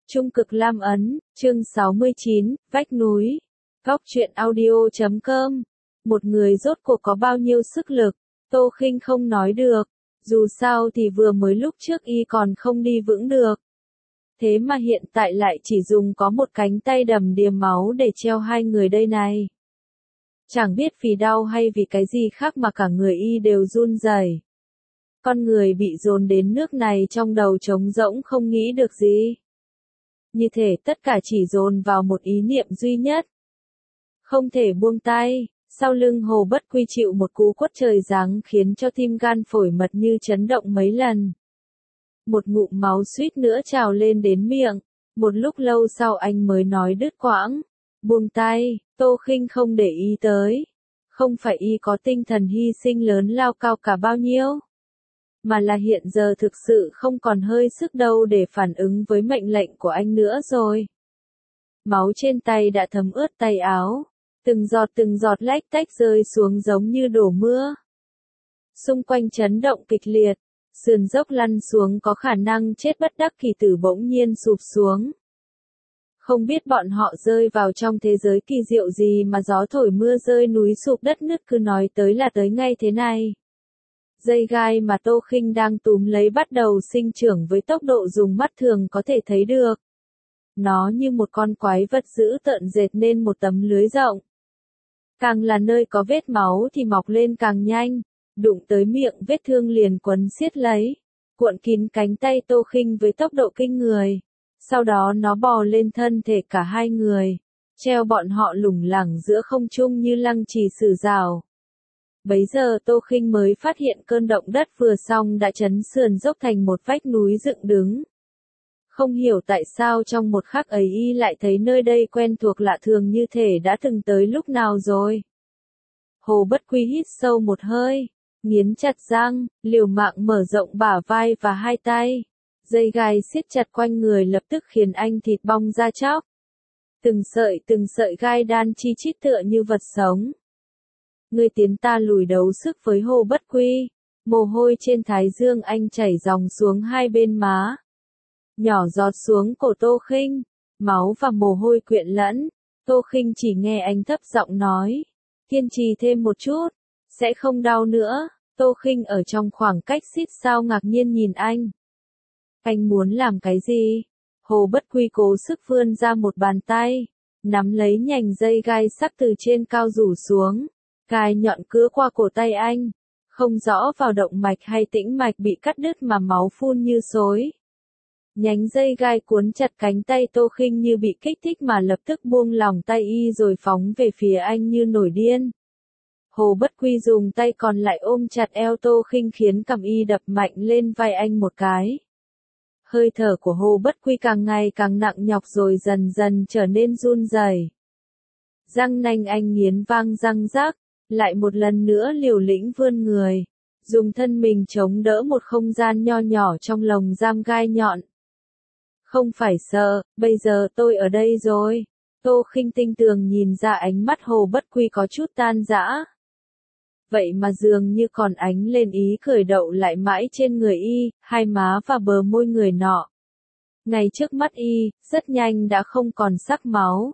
Trung cực Lam Ấn, chương 69, vách núi. Góc truyện audio.com. Một người rốt cuộc có bao nhiêu sức lực, Tô Khinh không nói được. Dù sao thì vừa mới lúc trước y còn không đi vững được. Thế mà hiện tại lại chỉ dùng có một cánh tay đầm đìa máu để treo hai người đây này. Chẳng biết vì đau hay vì cái gì khác mà cả người y đều run rẩy. Con người bị dồn đến nước này trong đầu trống rỗng không nghĩ được gì. Như thể tất cả chỉ dồn vào một ý niệm duy nhất. Không thể buông tay, sau lưng Hồ Bất Quy chịu một cú quất trời giáng khiến cho tim gan phổi mật như chấn động mấy lần. Một ngụm máu suýt nữa trào lên đến miệng, một lúc lâu sau anh mới nói đứt quãng. Buông tay, Tô Khinh không để ý tới. Không phải y có tinh thần hy sinh lớn lao cao cả bao nhiêu. Mà là hiện giờ thực sự không còn hơi sức đâu để phản ứng với mệnh lệnh của anh nữa rồi. Máu trên tay đã thấm ướt tay áo, từng giọt lách tách rơi xuống giống như đổ mưa. Xung quanh chấn động kịch liệt, sườn dốc lăn xuống có khả năng chết bất đắc kỳ tử bỗng nhiên sụp xuống. Không biết bọn họ rơi vào trong thế giới kỳ diệu gì mà gió thổi mưa rơi núi sụp đất nứt cứ nói tới là tới ngay thế này. Dây gai mà Tô Khinh đang túm lấy bắt đầu sinh trưởng với tốc độ dùng mắt thường có thể thấy được. Nó như một con quái vật dữ tợn dệt nên một tấm lưới rộng. Càng là nơi có vết máu thì mọc lên càng nhanh, đụng tới miệng vết thương liền quấn siết lấy, cuộn kín cánh tay Tô Khinh với tốc độ kinh người. Sau đó nó bò lên thân thể cả hai người, treo bọn họ lủng lẳng giữa không trung như lăng trì sử rào. Bấy giờ Tô Khinh mới phát hiện cơn động đất vừa xong đã chấn sườn dốc thành một vách núi dựng đứng. Không hiểu tại sao trong một khắc ấy y lại thấy nơi đây quen thuộc lạ thường như thể đã từng tới lúc nào rồi. Hồ Bất Quy hít sâu một hơi, nghiến chặt răng, liều mạng mở rộng bả vai và hai tay. Dây gai siết chặt quanh người lập tức khiến anh thịt bong ra chóc. Từng sợi gai đan chi chít tựa như vật sống. Ngươi tiến ta lùi đấu sức với Hồ Bất Quy. Mồ hôi trên thái dương anh chảy ròng xuống hai bên má. Nhỏ giọt xuống cổ Tô Khinh. Máu và mồ hôi quyện lẫn. Tô Khinh chỉ nghe anh thấp giọng nói. Kiên trì thêm một chút. Sẽ không đau nữa. Tô Khinh ở trong khoảng cách xít sao ngạc nhiên nhìn anh. Anh muốn làm cái gì? Hồ Bất Quy cố sức vươn ra một bàn tay. Nắm lấy nhành dây gai sắc từ trên cao rủ xuống. Gai nhọn cứa qua cổ tay anh, không rõ vào động mạch hay tĩnh mạch bị cắt đứt mà máu phun như xối. Nhánh dây gai cuốn chặt cánh tay Tô Khinh như bị kích thích mà lập tức buông lỏng tay y rồi phóng về phía anh như nổi điên. Hồ Bất Quy dùng tay còn lại ôm chặt eo Tô Khinh khiến cằm y đập mạnh lên vai anh một cái. Hơi thở của Hồ Bất Quy càng ngày càng nặng nhọc rồi dần dần trở nên run rẩy. Răng nanh anh nghiến vang răng rác. Lại một lần nữa liều lĩnh vươn người, dùng thân mình chống đỡ một không gian nho nhỏ trong lồng giam gai nhọn. Không phải sợ, bây giờ tôi ở đây rồi. Tô Khinh tinh tường nhìn ra ánh mắt Hồ Bất Quy có chút tan rã. Vậy mà dường như còn ánh lên ý cười đậu lại mãi trên người y, hai má và bờ môi người nọ. Ngay trước mắt y, rất nhanh đã không còn sắc máu.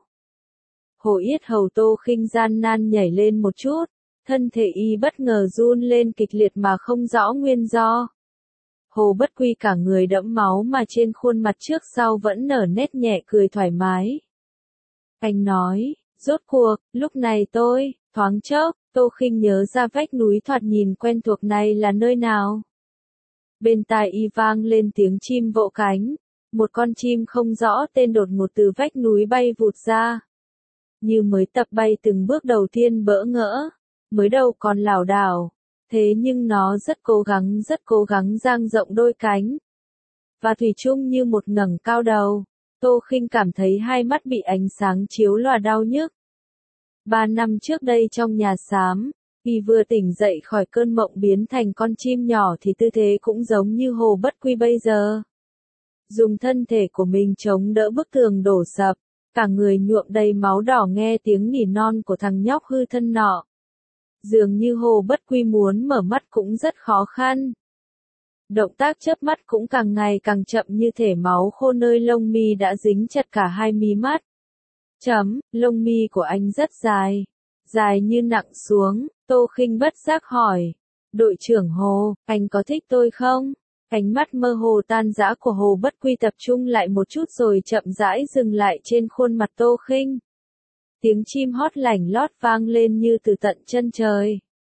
Hồ yết hầu Tô Khinh gian nan nhảy lên một chút, thân thể y bất ngờ run lên kịch liệt mà không rõ nguyên do. Hồ Bất Quy cả người đẫm máu mà trên khuôn mặt trước sau vẫn nở nét nhẹ cười thoải mái. Anh nói, rốt cuộc, lúc này thoáng chốc, Tô Khinh nhớ ra vách núi thoạt nhìn quen thuộc này là nơi nào. Bên tai y vang lên tiếng chim vỗ cánh, một con chim không rõ tên đột ngột từ vách núi bay vụt ra. Như mới tập bay từng bước đầu tiên bỡ ngỡ, mới đầu còn lảo đảo, thế nhưng nó rất cố gắng dang rộng đôi cánh. Và thủy chung như một ngẩng cao đầu, Tô Khinh cảm thấy hai mắt bị ánh sáng chiếu lòa đau nhức. 3 năm trước đây trong nhà xám, y vừa tỉnh dậy khỏi cơn mộng biến thành con chim nhỏ thì tư thế cũng giống như Hồ Bất Quy bây giờ. Dùng thân thể của mình chống đỡ bức tường đổ sập. Cả người nhuộm đầy máu đỏ nghe tiếng nỉ non của thằng nhóc hư thân nọ. Dường như Hồ Bất Quy muốn mở mắt cũng rất khó khăn. Động tác chớp mắt cũng càng ngày càng chậm như thể máu khô nơi lông mi đã dính chặt cả hai mí mắt. Lông mi của anh rất dài. Dài như nặng xuống, Tô Khinh bất giác hỏi. Đội trưởng Hồ, anh có thích tôi không? Ánh mắt mơ hồ tan rã của Hồ Bất Quy tập trung lại một chút rồi chậm rãi dừng lại trên khuôn mặt Tô Khinh. Tiếng chim hót lảnh lót vang lên như từ tận chân trời.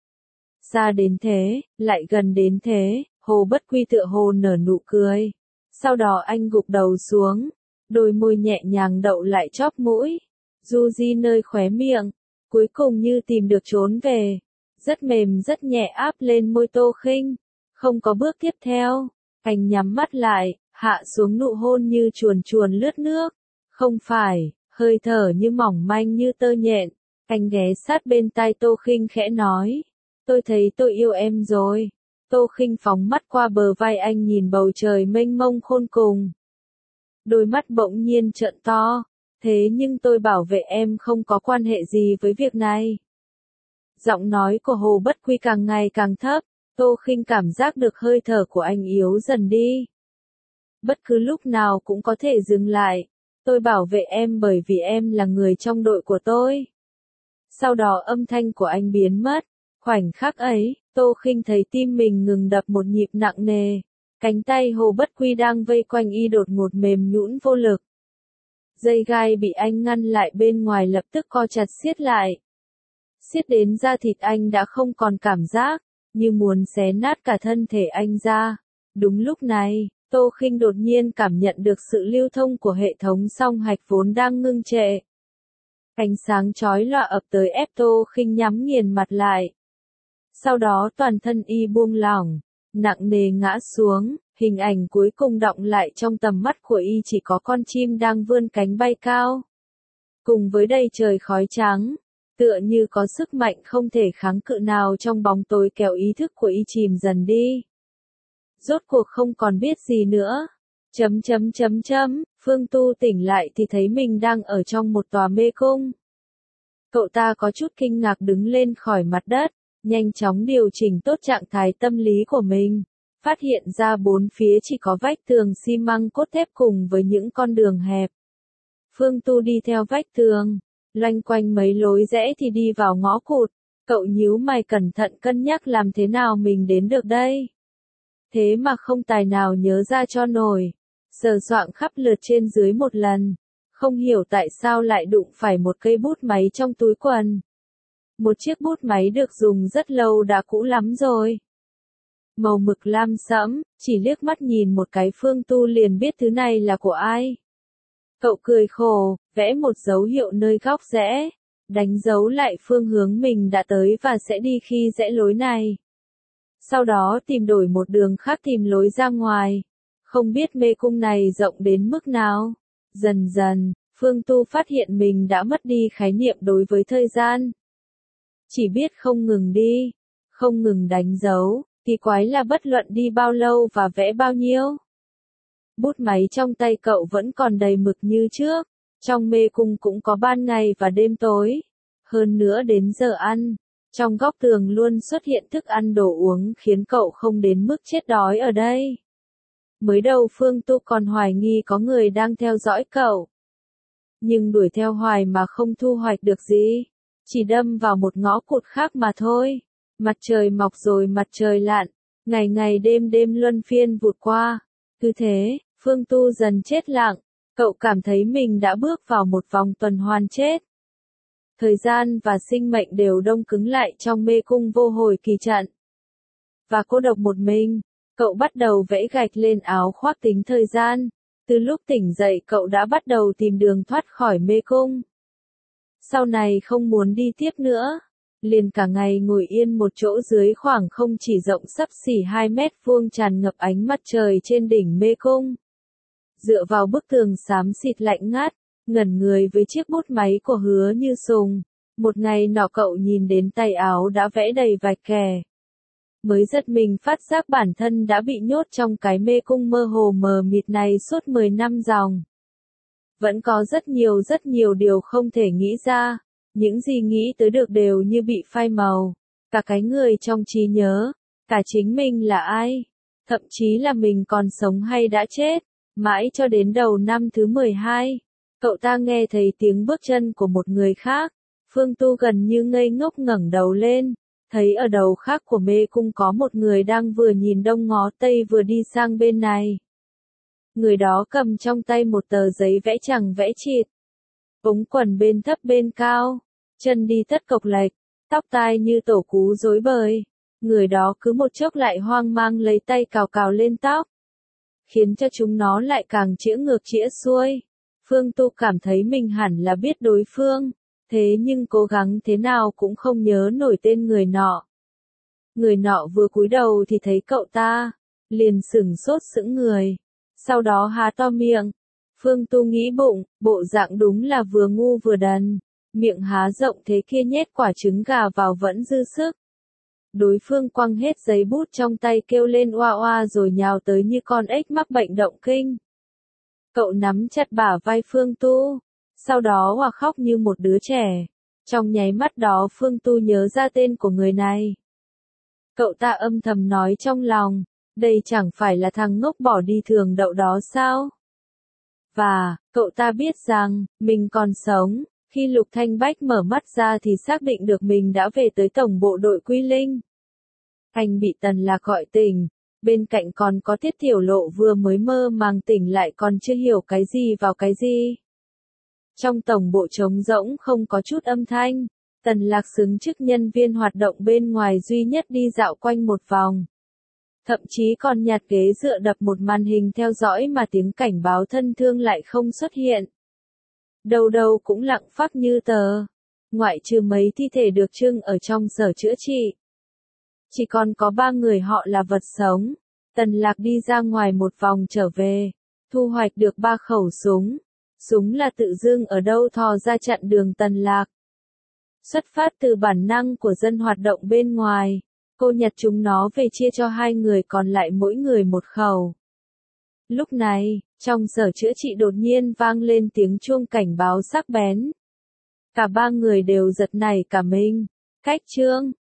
Xa đến thế, lại gần đến thế, Hồ Bất Quy tựa hồ nở nụ cười. Sau đó anh gục đầu xuống, đôi môi nhẹ nhàng đậu lại chóp mũi, du di nơi khóe miệng, cuối cùng như tìm được trốn về. Rất mềm rất nhẹ áp lên môi Tô Khinh. Không có bước tiếp theo, anh nhắm mắt lại, hạ xuống nụ hôn như chuồn chuồn lướt nước. Không phải, hơi thở như mỏng manh như tơ nhện. Anh ghé sát bên tai Tô Khinh khẽ nói. Tôi thấy tôi yêu em rồi. Tô Khinh phóng mắt qua bờ vai anh nhìn bầu trời mênh mông khôn cùng. Đôi mắt bỗng nhiên trợn to. Thế nhưng tôi bảo vệ em không có quan hệ gì với việc này. Giọng nói của Hồ Bất Quy càng ngày càng thấp. Tô Khinh cảm giác được hơi thở của anh yếu dần đi. Bất cứ lúc nào cũng có thể dừng lại. Tôi bảo vệ em bởi vì em là người trong đội của tôi. Sau đó âm thanh của anh biến mất. Khoảnh khắc ấy, Tô Khinh thấy tim mình ngừng đập một nhịp nặng nề. Cánh tay Hồ Bất Quy đang vây quanh y đột ngột mềm nhũn vô lực. Dây gai bị anh ngăn lại bên ngoài lập tức co chặt siết lại. Siết đến da thịt anh đã không còn cảm giác, như muốn xé nát cả thân thể anh ra. Đúng lúc này, Tô Khinh đột nhiên cảm nhận được sự lưu thông của hệ thống song hạch vốn đang ngưng trệ. Ánh sáng chói lòa ập tới ép Tô Khinh nhắm nghiền mặt lại. Sau đó toàn thân y buông lỏng, nặng nề ngã xuống, hình ảnh cuối cùng đọng lại trong tầm mắt của y chỉ có con chim đang vươn cánh bay cao. Cùng với đầy trời khói trắng, tựa như có sức mạnh không thể kháng cự nào trong bóng tối kéo ý thức của y chìm dần đi. Rốt cuộc không còn biết gì nữa. Phương Tu tỉnh lại thì thấy mình đang ở trong một tòa mê cung. Cậu ta có chút kinh ngạc đứng lên khỏi mặt đất, nhanh chóng điều chỉnh tốt trạng thái tâm lý của mình. Phát hiện ra bốn phía chỉ có vách tường xi măng cốt thép cùng với những con đường hẹp. Phương Tu đi theo vách tường, loanh quanh mấy lối rẽ thì đi vào ngõ cụt. Cậu nhíu mày cẩn thận cân nhắc làm thế nào mình đến được đây. Thế mà không tài nào nhớ ra cho nổi. Sờ soạng khắp lượt trên dưới một lần. Không hiểu tại sao lại đụng phải một cây bút máy trong túi quần. Một chiếc bút máy được dùng rất lâu đã cũ lắm rồi. Màu mực lam sẫm, chỉ liếc mắt nhìn một cái Phương Tu liền biết thứ này là của ai. Cậu cười khổ, vẽ một dấu hiệu nơi góc rẽ, đánh dấu lại phương hướng mình đã tới và sẽ đi khi rẽ lối này. Sau đó tìm đổi một đường khác tìm lối ra ngoài. Không biết mê cung này rộng đến mức nào. Dần dần, Phương Tu phát hiện mình đã mất đi khái niệm đối với thời gian. Chỉ biết không ngừng đi, không ngừng đánh dấu, kỳ quái là bất luận đi bao lâu và vẽ bao nhiêu. Bút máy trong tay cậu vẫn còn đầy mực như trước. Trong mê cung cũng có ban ngày và đêm tối. Hơn nữa đến giờ ăn, trong góc tường luôn xuất hiện thức ăn đồ uống khiến cậu không đến mức chết đói ở đây. Mới đầu Phương Tu còn hoài nghi có người đang theo dõi cậu. Nhưng đuổi theo hoài mà không thu hoạch được gì. Chỉ đâm vào một ngõ cụt khác mà thôi. Mặt trời mọc rồi mặt trời lặn. Ngày ngày đêm đêm luân phiên vụt qua. Cứ thế, Phương Tu dần chết lặng. Cậu cảm thấy mình đã bước vào một vòng tuần hoàn chết. Thời gian và sinh mệnh đều đông cứng lại trong mê cung vô hồi kỳ trận. Và cô độc một mình, cậu bắt đầu vẽ gạch lên áo khoác tính thời gian. Từ lúc tỉnh dậy cậu đã bắt đầu tìm đường thoát khỏi mê cung. Sau này không muốn đi tiếp nữa. Liền cả ngày ngồi yên một chỗ dưới khoảng không chỉ rộng xấp xỉ 2 mét vuông tràn ngập ánh mặt trời trên đỉnh mê cung. Dựa vào bức tường xám xịt lạnh ngắt, ngẩn người với chiếc bút máy của Hứa Như Sùng. Một ngày nọ cậu nhìn đến tay áo đã vẽ đầy vạch kẻ. Mới giật mình phát giác bản thân đã bị nhốt trong cái mê cung mơ hồ mờ mịt này suốt 10 năm dòng. Vẫn có rất nhiều điều không thể nghĩ ra. Những gì nghĩ tới được đều như bị phai màu. Cả cái người trong trí nhớ, cả chính mình là ai. thậm chí là mình còn sống hay đã chết. Mãi cho đến đầu năm thứ 12, cậu ta nghe thấy tiếng bước chân của một người khác. Phương Tu gần như ngây ngốc ngẩng đầu lên, thấy ở đầu khác của mê cung có một người đang vừa nhìn đông ngó tây vừa đi sang bên này. Người đó cầm trong tay một tờ giấy vẽ chằng vẽ chịt, ống quần bên thấp bên cao, chân đi tất cộc lệch, tóc tai như tổ cú rối bời. Người đó cứ một chốc lại hoang mang lấy tay cào cào lên tóc, khiến cho chúng nó lại càng chĩa ngược chĩa xuôi. Phương Tu cảm thấy mình hẳn là biết đối phương, thế nhưng cố gắng thế nào cũng không nhớ nổi tên người nọ. Người nọ vừa cúi đầu thì thấy cậu ta, liền sửng sốt sững người, sau đó há to miệng. Phương Tu nghĩ bụng, bộ dạng đúng là vừa ngu vừa đần, miệng há rộng thế kia nhét quả trứng gà vào vẫn dư sức. Đối phương quăng hết giấy bút trong tay kêu lên oa oa rồi nhào tới như con ếch mắc bệnh động kinh. Cậu nắm chặt bả vai Phương Tu, sau đó hòa khóc như một đứa trẻ. Trong nháy mắt đó Phương Tu nhớ ra tên của người này. Cậu ta âm thầm nói trong lòng, đây chẳng phải là thằng ngốc bỏ đi thường đậu đó sao? Và, cậu ta biết rằng, mình còn sống. Khi Lục Thanh Bách mở mắt ra thì xác định được mình đã về tới tổng bộ đội Quy Linh. Anh bị Tần Lạc gọi tỉnh, bên cạnh còn có Tiết Tiểu Lộ vừa mới mơ màng tỉnh lại còn chưa hiểu cái gì vào cái gì. Trong tổng bộ trống rỗng không có chút âm thanh, Tần Lạc xứng chức nhân viên hoạt động bên ngoài duy nhất đi dạo quanh một vòng. Thậm chí còn nhặt ghế dựa đập một màn hình theo dõi mà tiếng cảnh báo thân thương lại không xuất hiện. Đâu đâu cũng lặng phắc như tờ, ngoại trừ mấy thi thể được trưng ở trong sở chữa trị. Chỉ còn có 3 người họ là vật sống. Tần Lạc đi ra ngoài một vòng trở về, thu hoạch được 3 khẩu súng. Súng là tự dưng ở đâu thò ra chặn đường Tần Lạc. Xuất phát từ bản năng của dân hoạt động bên ngoài, cô nhặt chúng nó về chia cho 2 người còn lại mỗi người một khẩu. Lúc này, trong sở chữa trị đột nhiên vang lên tiếng chuông cảnh báo sắc bén. Cả 3 người đều giật nảy cả mình. Cách chương